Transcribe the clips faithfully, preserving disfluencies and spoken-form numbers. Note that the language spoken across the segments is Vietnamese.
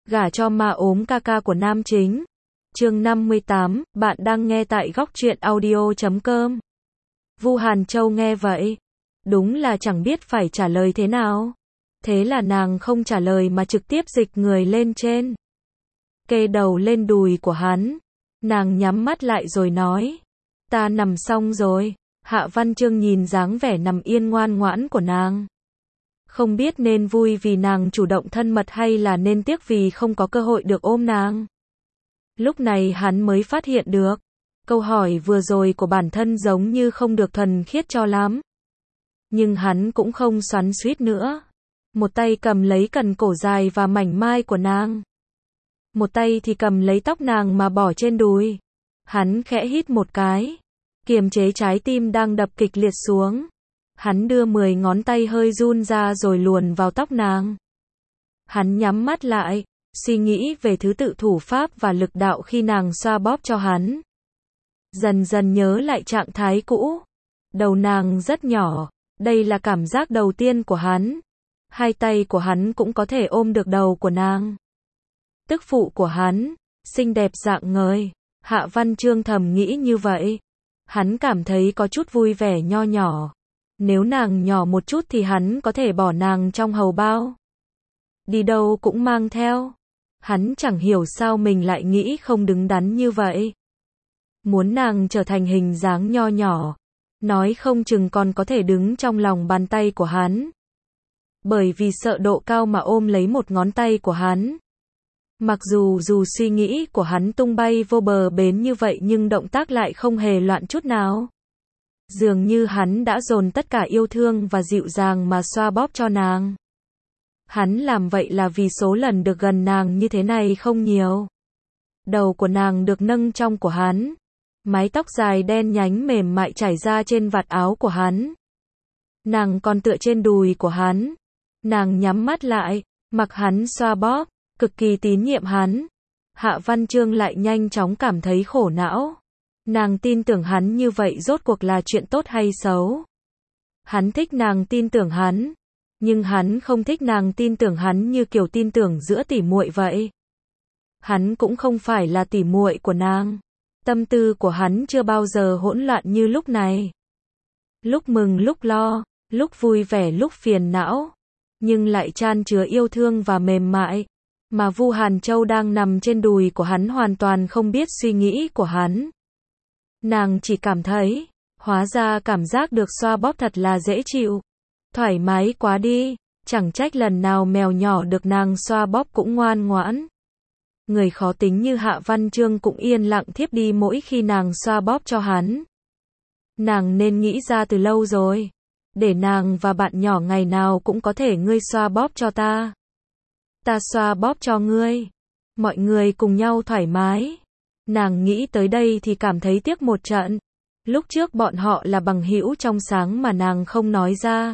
Gả cho ma ốm ca ca của nam chính. Chương năm mươi tám, bạn đang nghe tại góc truyện audio chấm com. Vu Hàn Châu nghe vậy, đúng là chẳng biết phải trả lời thế nào. Thế là nàng không trả lời mà trực tiếp dịch người lên trên. Kê đầu lên đùi của hắn. Nàng nhắm mắt lại rồi nói. Ta nằm xong rồi. Hạ Văn Chương nhìn dáng vẻ nằm yên ngoan ngoãn của nàng. Không biết nên vui vì nàng chủ động thân mật hay là nên tiếc vì không có cơ hội được ôm nàng. Lúc này hắn mới phát hiện được. Câu hỏi vừa rồi của bản thân giống như không được thuần khiết cho lắm. Nhưng hắn cũng không xoắn xuýt nữa. Một tay cầm lấy cần cổ dài và mảnh mai của nàng. Một tay thì cầm lấy tóc nàng mà bỏ trên đùi. Hắn khẽ hít một cái. Kiềm chế trái tim đang đập kịch liệt xuống. Hắn đưa mười ngón tay hơi run ra rồi luồn vào tóc nàng. Hắn nhắm mắt lại, suy nghĩ về thứ tự thủ pháp và lực đạo khi nàng xoa bóp cho hắn. Dần dần nhớ lại trạng thái cũ. Đầu nàng rất nhỏ, đây là cảm giác đầu tiên của hắn. Hai tay của hắn cũng có thể ôm được đầu của nàng. Tức phụ của hắn, xinh đẹp rạng ngời. Hạ Văn Chương thầm nghĩ như vậy. Hắn cảm thấy có chút vui vẻ nho nhỏ. Nếu nàng nhỏ một chút thì hắn có thể bỏ nàng trong hầu bao. Đi đâu cũng mang theo. Hắn chẳng hiểu sao mình lại nghĩ không đứng đắn như vậy. Muốn nàng trở thành hình dáng nho nhỏ. Nói không chừng còn có thể đứng trong lòng bàn tay của hắn. Bởi vì sợ độ cao mà ôm lấy một ngón tay của hắn. Mặc dù dù suy nghĩ của hắn tung bay vô bờ bến như vậy nhưng động tác lại không hề loạn chút nào. Dường như hắn đã dồn tất cả yêu thương và dịu dàng mà xoa bóp cho nàng. Hắn làm vậy là vì số lần được gần nàng như thế này không nhiều. Đầu của nàng được nâng trong của hắn. Mái tóc dài đen nhánh mềm mại trải ra trên vạt áo của hắn. Nàng còn tựa trên đùi của hắn. Nàng nhắm mắt lại, mặc hắn xoa bóp, cực kỳ tín nhiệm hắn. Hạ Văn Chương lại nhanh chóng cảm thấy khổ não. Nàng tin tưởng hắn như vậy rốt cuộc là chuyện tốt hay xấu? Hắn thích nàng tin tưởng hắn, nhưng hắn không thích nàng tin tưởng hắn như kiểu tin tưởng giữa tỉ muội vậy. Hắn cũng không phải là tỉ muội của nàng. Tâm tư của hắn chưa bao giờ hỗn loạn như lúc này. Lúc mừng lúc lo, lúc vui vẻ lúc phiền não, nhưng lại chan chứa yêu thương và mềm mại. Mà Vu Hàn Châu đang nằm trên đùi của hắn hoàn toàn không biết suy nghĩ của hắn. Nàng chỉ cảm thấy, hóa ra cảm giác được xoa bóp thật là dễ chịu. Thoải mái quá đi, chẳng trách lần nào mèo nhỏ được nàng xoa bóp cũng ngoan ngoãn. Người khó tính như Hạ Văn Chương cũng yên lặng thiếp đi mỗi khi nàng xoa bóp cho hắn. Nàng nên nghĩ ra từ lâu rồi. Để nàng và bạn nhỏ ngày nào cũng có thể ngươi xoa bóp cho ta. Ta xoa bóp cho ngươi. Mọi người cùng nhau thoải mái. Nàng nghĩ tới đây thì cảm thấy tiếc một trận. Lúc trước bọn họ là bằng hữu trong sáng mà nàng không nói ra.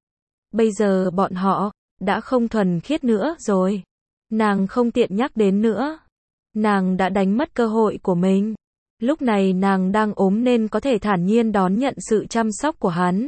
Bây giờ bọn họ đã không thuần khiết nữa rồi. Nàng không tiện nhắc đến nữa. Nàng đã đánh mất cơ hội của mình. Lúc này nàng đang ốm nên có thể thản nhiên đón nhận sự chăm sóc của hắn.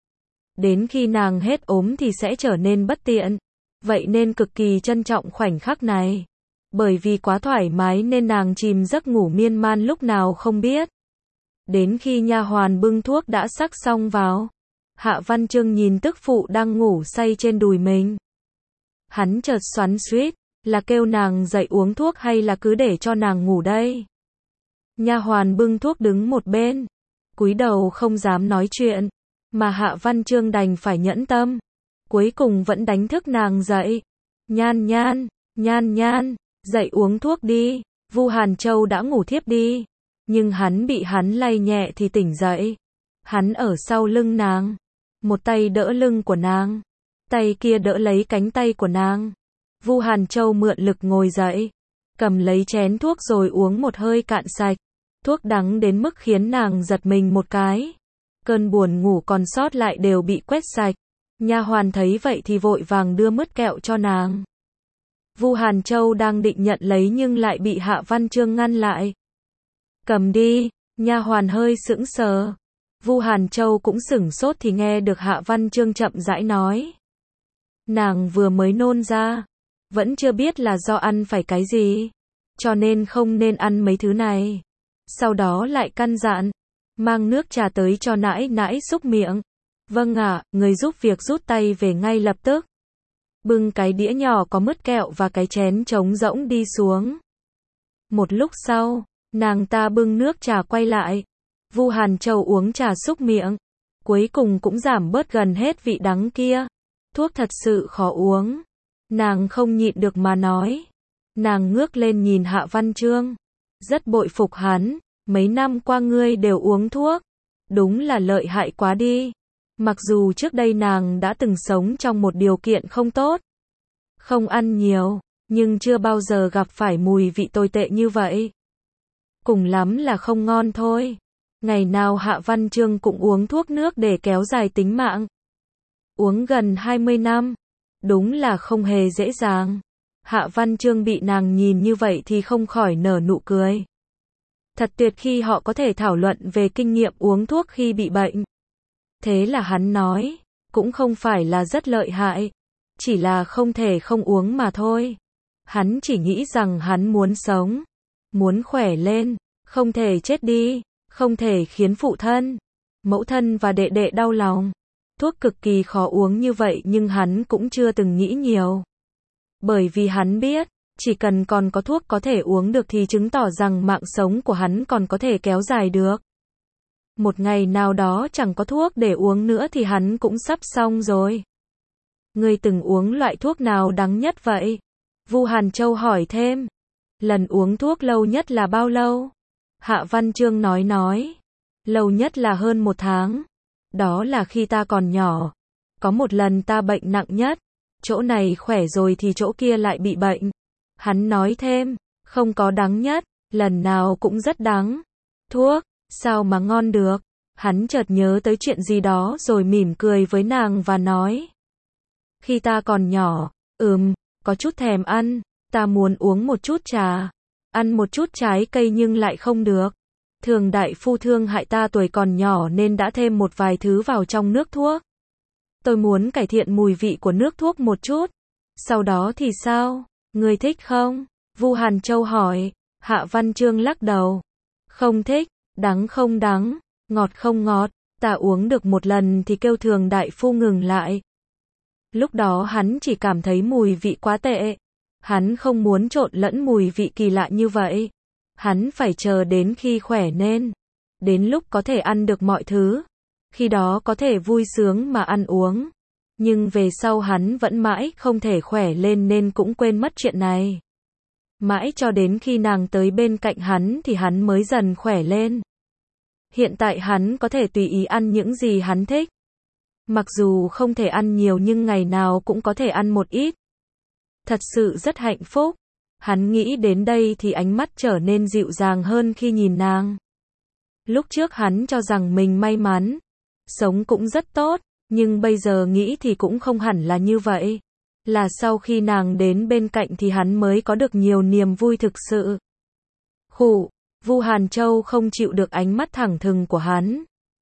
Đến khi nàng hết ốm thì sẽ trở nên bất tiện. Vậy nên cực kỳ trân trọng khoảnh khắc này. Bởi vì quá thoải mái nên nàng chìm giấc ngủ miên man lúc nào không biết. Đến khi nha hoàn bưng thuốc đã sắc xong vào. Hạ Văn Chương nhìn tức phụ đang ngủ say trên đùi mình. Hắn chợt xoắn xuýt, là kêu nàng dậy uống thuốc hay là cứ để cho nàng ngủ đây. Nha hoàn bưng thuốc đứng một bên, cúi đầu không dám nói chuyện, mà Hạ Văn Chương đành phải nhẫn tâm. Cuối cùng vẫn đánh thức nàng dậy. Nhan nhan, nhan nhan, dậy uống thuốc đi. Vu Hàn Châu đã ngủ thiếp đi. Nhưng hắn bị hắn lay nhẹ thì tỉnh dậy. Hắn ở sau lưng nàng. Một tay đỡ lưng của nàng. Tay kia đỡ lấy cánh tay của nàng. Vu Hàn Châu mượn lực ngồi dậy. Cầm lấy chén thuốc rồi uống một hơi cạn sạch. Thuốc đắng đến mức khiến nàng giật mình một cái. Cơn buồn ngủ còn sót lại đều bị quét sạch. Nha hoàn thấy vậy thì vội vàng đưa mứt kẹo cho nàng. Vu Hàn Châu đang định nhận lấy nhưng lại bị Hạ Văn Chương ngăn lại. Cầm đi, nha hoàn hơi sững sờ. Vu Hàn Châu cũng sửng sốt thì nghe được Hạ Văn Chương chậm rãi nói. Nàng vừa mới nôn ra. vẫn chưa biết là do ăn phải cái gì, cho nên không nên ăn mấy thứ này. Sau đó lại căn dặn, mang nước trà tới cho nãi nãi xúc miệng. Vâng ạ, người giúp việc rút tay về ngay lập tức. Bưng cái đĩa nhỏ có mứt kẹo và cái chén trống rỗng đi xuống. Một lúc sau, nàng ta bưng nước trà quay lại. Vu Hàn Châu uống trà xúc miệng. Cuối cùng cũng giảm bớt gần hết vị đắng kia. Thuốc thật sự khó uống. Nàng không nhịn được mà nói. Nàng ngước lên nhìn Hạ Văn Chương. Rất bội phục hắn. Mấy năm qua ngươi đều uống thuốc. Đúng là lợi hại quá đi. Mặc dù trước đây nàng đã từng sống trong một điều kiện không tốt. Không ăn nhiều. Nhưng chưa bao giờ gặp phải mùi vị tồi tệ như vậy. Cùng lắm là không ngon thôi. Ngày nào Hạ Văn Chương cũng uống thuốc nước để kéo dài tính mạng. Uống gần hai mươi năm. Đúng là không hề dễ dàng. Hạ Văn Chương bị nàng nhìn như vậy thì không khỏi nở nụ cười. Thật tuyệt khi họ có thể thảo luận về kinh nghiệm uống thuốc khi bị bệnh. Thế là hắn nói, cũng không phải là rất lợi hại. Chỉ là không thể không uống mà thôi. Hắn chỉ nghĩ rằng hắn muốn sống. Muốn khỏe lên. Không thể chết đi. Không thể khiến phụ thân, mẫu thân và đệ đệ đau lòng. Thuốc cực kỳ khó uống như vậy nhưng hắn cũng chưa từng nghĩ nhiều. Bởi vì hắn biết, chỉ cần còn có thuốc có thể uống được thì chứng tỏ rằng mạng sống của hắn còn có thể kéo dài được. Một ngày nào đó chẳng có thuốc để uống nữa thì hắn cũng sắp xong rồi. Ngươi từng uống loại thuốc nào đắng nhất vậy? Vu Hàn Châu hỏi thêm. Lần uống thuốc lâu nhất là bao lâu? Hạ Văn Chương nói nói. Lâu nhất là hơn một tháng. Đó là khi ta còn nhỏ. Có một lần ta bệnh nặng nhất. Chỗ này khỏe rồi thì chỗ kia lại bị bệnh. Hắn nói thêm. Không có đắng nhất. Lần nào cũng rất đắng. Thuốc. Sao mà ngon được? Hắn chợt nhớ tới chuyện gì đó rồi mỉm cười với nàng và nói. Khi ta còn nhỏ. Ừm. Có chút thèm ăn. Ta muốn uống một chút trà. Ăn một chút trái cây nhưng lại không được. Thường đại phu thương hại ta tuổi còn nhỏ nên đã thêm một vài thứ vào trong nước thuốc. Tôi muốn cải thiện mùi vị của nước thuốc một chút. Sau đó thì sao? Ngươi thích không? Vu Hàn Châu hỏi. Hạ Văn Chương lắc đầu. Không thích. Đắng không đắng. Ngọt không ngọt. Ta uống được một lần thì kêu thường đại phu ngừng lại. Lúc đó hắn chỉ cảm thấy mùi vị quá tệ. Hắn không muốn trộn lẫn mùi vị kỳ lạ như vậy. Hắn phải chờ đến khi khỏe nên. Đến lúc có thể ăn được mọi thứ. Khi đó có thể vui sướng mà ăn uống. Nhưng về sau hắn vẫn mãi không thể khỏe lên nên cũng quên mất chuyện này. Mãi cho đến khi nàng tới bên cạnh hắn thì hắn mới dần khỏe lên. Hiện tại hắn có thể tùy ý ăn những gì hắn thích. Mặc dù không thể ăn nhiều nhưng ngày nào cũng có thể ăn một ít. Thật sự rất hạnh phúc. Hắn nghĩ đến đây thì ánh mắt trở nên dịu dàng hơn khi nhìn nàng. Lúc trước hắn cho rằng mình may mắn. Sống cũng rất tốt. Nhưng bây giờ nghĩ thì cũng không hẳn là như vậy. Là sau khi nàng đến bên cạnh thì hắn mới có được nhiều niềm vui thực sự. Khụ. Vu Hàn Châu không chịu được ánh mắt thẳng thừng của hắn.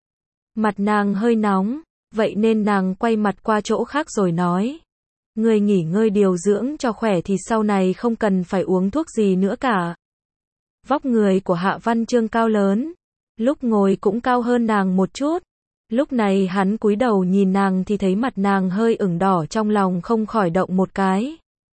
Mặt nàng hơi nóng. Vậy nên nàng quay mặt qua chỗ khác rồi nói. Ngươi nghỉ ngơi điều dưỡng cho khỏe thì sau này không cần phải uống thuốc gì nữa cả. Vóc người của Hạ Văn Chương cao lớn. Lúc ngồi cũng cao hơn nàng một chút. Lúc này hắn cúi đầu nhìn nàng thì thấy mặt nàng hơi ửng đỏ trong lòng không khỏi động một cái.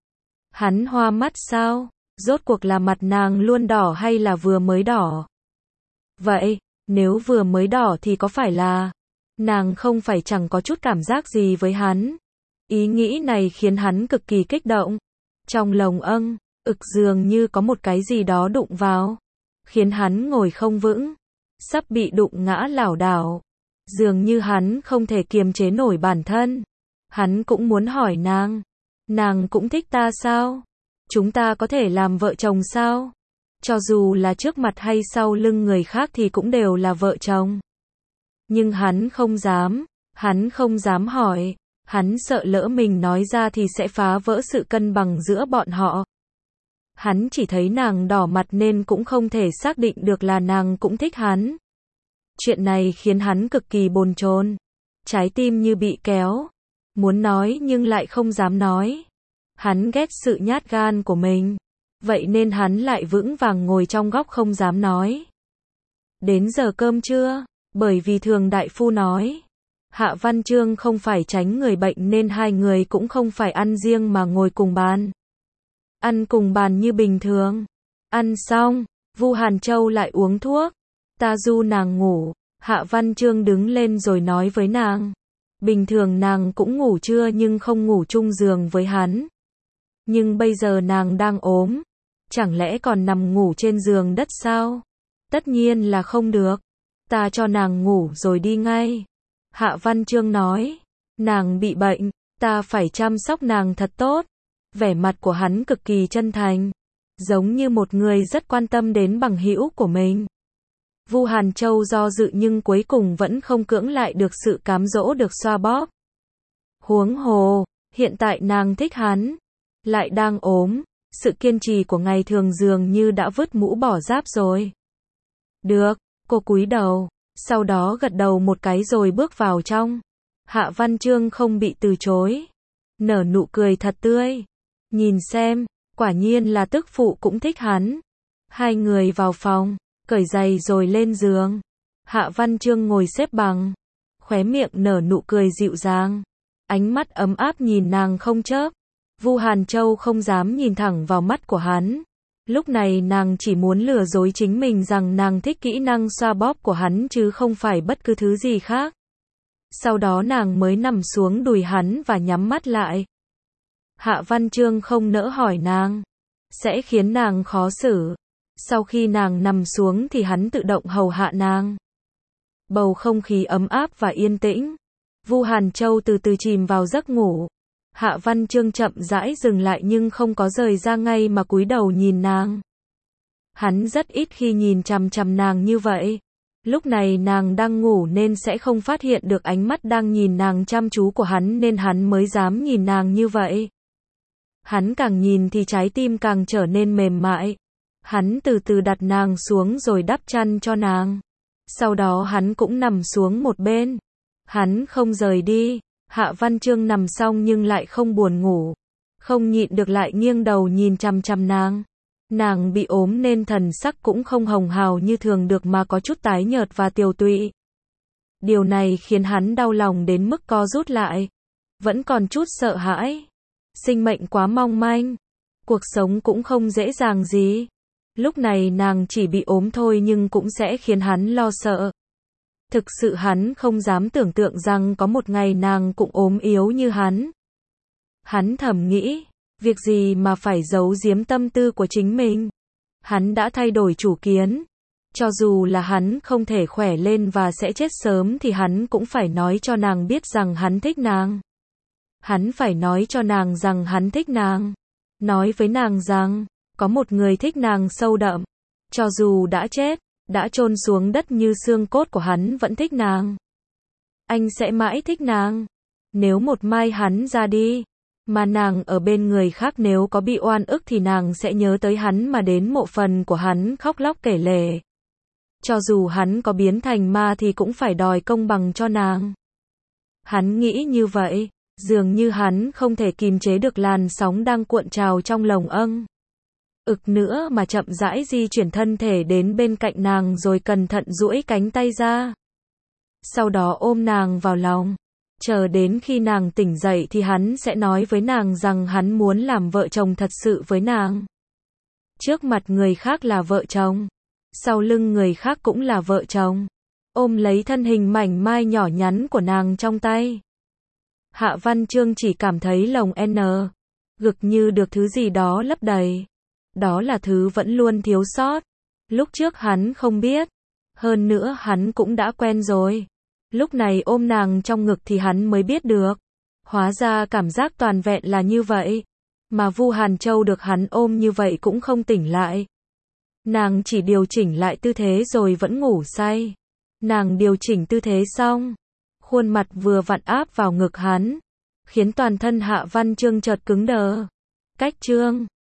Hắn hoa mắt sao? Rốt cuộc là mặt nàng luôn đỏ hay là vừa mới đỏ? Vậy, nếu vừa mới đỏ thì có phải là nàng không phải chẳng có chút cảm giác gì với hắn? Ý nghĩ này khiến hắn cực kỳ kích động. Trong lồng âng, ực dường như có một cái gì đó đụng vào. Khiến hắn ngồi không vững. Sắp bị đụng ngã lảo đảo. Dường như hắn không thể kiềm chế nổi bản thân. Hắn cũng muốn hỏi nàng. Nàng cũng thích ta sao? Chúng ta có thể làm vợ chồng sao? Cho dù là trước mặt hay sau lưng người khác thì cũng đều là vợ chồng. Nhưng hắn không dám. Hắn không dám hỏi. Hắn sợ lỡ mình nói ra thì sẽ phá vỡ sự cân bằng giữa bọn họ. Hắn chỉ thấy nàng đỏ mặt nên cũng không thể xác định được là nàng cũng thích hắn. Chuyện này khiến hắn cực kỳ bồn chồn. Trái tim như bị kéo. Muốn nói nhưng lại không dám nói. Hắn ghét sự nhát gan của mình. Vậy nên hắn lại vững vàng ngồi trong góc không dám nói. Đến giờ cơm trưa, bởi vì thường đại phu nói, Hạ Văn Chương không phải tránh người bệnh nên hai người cũng không phải ăn riêng mà ngồi cùng bàn. Ăn cùng bàn như bình thường. Ăn xong, Vu Hàn Châu lại uống thuốc. Ta du nàng ngủ, Hạ Văn Chương đứng lên rồi nói với nàng. Bình thường nàng cũng ngủ trưa nhưng không ngủ chung giường với hắn. Nhưng bây giờ nàng đang ốm. Chẳng lẽ còn nằm ngủ trên giường đất sao? Tất nhiên là không được. Ta cho nàng ngủ rồi đi ngay. Hạ Văn Chương nói. Nàng bị bệnh, ta phải chăm sóc nàng thật tốt. Vẻ mặt của hắn cực kỳ chân thành. Giống như một người rất quan tâm đến bằng hữu của mình. Vu Hàn Châu do dự nhưng cuối cùng vẫn không cưỡng lại được sự cám dỗ được xoa bóp. Huống hồ, hiện tại nàng thích hắn. Lại đang ốm. Sự kiên trì của ngày thường dường như đã vứt mũ bỏ giáp rồi. Được, cô cúi đầu, sau đó gật đầu một cái rồi bước vào trong. Hạ Văn Chương không bị từ chối. Nở nụ cười thật tươi. Nhìn xem, quả nhiên là tức phụ cũng thích hắn. Hai người vào phòng, cởi giày rồi lên giường. Hạ Văn Chương ngồi xếp bằng. Khóe miệng nở nụ cười dịu dàng. Ánh mắt ấm áp nhìn nàng không chớp. Vu Hàn Châu không dám nhìn thẳng vào mắt của hắn. Lúc này nàng chỉ muốn lừa dối chính mình rằng nàng thích kỹ năng xoa bóp của hắn chứ không phải bất cứ thứ gì khác. Sau đó nàng mới nằm xuống đùi hắn và nhắm mắt lại. Hạ Văn Chương không nỡ hỏi nàng. Sẽ khiến nàng khó xử. Sau khi nàng nằm xuống thì hắn tự động hầu hạ nàng. Bầu không khí ấm áp và yên tĩnh. Vu Hàn Châu từ từ chìm vào giấc ngủ. Hạ Văn Chương chậm rãi dừng lại nhưng không có rời ra ngay mà cúi đầu nhìn nàng. Hắn rất ít khi nhìn chằm chằm nàng như vậy. Lúc này nàng đang ngủ nên sẽ không phát hiện được ánh mắt đang nhìn nàng chăm chú của hắn nên hắn mới dám nhìn nàng như vậy. Hắn càng nhìn thì trái tim càng trở nên mềm mại. Hắn từ từ đặt nàng xuống rồi đắp chăn cho nàng. Sau đó hắn cũng nằm xuống một bên. Hắn không rời đi. Hạ Văn Chương nằm xong nhưng lại không buồn ngủ. Không nhịn được lại nghiêng đầu nhìn chằm chằm nàng. Nàng bị ốm nên thần sắc cũng không hồng hào như thường được mà có chút tái nhợt và tiều tụy. Điều này khiến hắn đau lòng đến mức co rút lại. Vẫn còn chút sợ hãi. Sinh mệnh quá mong manh. Cuộc sống cũng không dễ dàng gì. Lúc này nàng chỉ bị ốm thôi nhưng cũng sẽ khiến hắn lo sợ. Thực sự hắn không dám tưởng tượng rằng có một ngày nàng cũng ốm yếu như hắn. Hắn thầm nghĩ, việc gì mà phải giấu giếm tâm tư của chính mình. Hắn đã thay đổi chủ kiến. Cho dù là hắn không thể khỏe lên và sẽ chết sớm thì hắn cũng phải nói cho nàng biết rằng hắn thích nàng. Hắn phải nói cho nàng rằng hắn thích nàng. Nói với nàng rằng, có một người thích nàng sâu đậm. Cho dù đã chết, đã chôn xuống đất như xương cốt của hắn vẫn thích nàng. Anh sẽ mãi thích nàng. Nếu một mai hắn ra đi, mà nàng ở bên người khác nếu có bị oan ức thì nàng sẽ nhớ tới hắn mà đến mộ phần của hắn khóc lóc kể lể. Cho dù hắn có biến thành ma thì cũng phải đòi công bằng cho nàng. Hắn nghĩ như vậy, dường như hắn không thể kìm chế được làn sóng đang cuộn trào trong lồng âng. Ực nữa mà chậm rãi di chuyển thân thể đến bên cạnh nàng rồi cẩn thận duỗi cánh tay ra. Sau đó ôm nàng vào lòng. Chờ đến khi nàng tỉnh dậy thì hắn sẽ nói với nàng rằng hắn muốn làm vợ chồng thật sự với nàng. Trước mặt người khác là vợ chồng. Sau lưng người khác cũng là vợ chồng. Ôm lấy thân hình mảnh mai nhỏ nhắn của nàng trong tay. Hạ Văn Chương chỉ cảm thấy lồng N. Gực như được thứ gì đó lấp đầy. Đó là thứ vẫn luôn thiếu sót. Lúc trước hắn không biết. Hơn nữa hắn cũng đã quen rồi. Lúc này ôm nàng trong ngực thì hắn mới biết được. Hóa ra cảm giác toàn vẹn là như vậy. Mà Vu Hàn Châu được hắn ôm như vậy cũng không tỉnh lại. Nàng chỉ điều chỉnh lại tư thế rồi vẫn ngủ say. Nàng điều chỉnh tư thế xong. Khuôn mặt vừa vặn áp vào ngực hắn. Khiến toàn thân Hạ Văn Chương chợt cứng đờ. Cách chương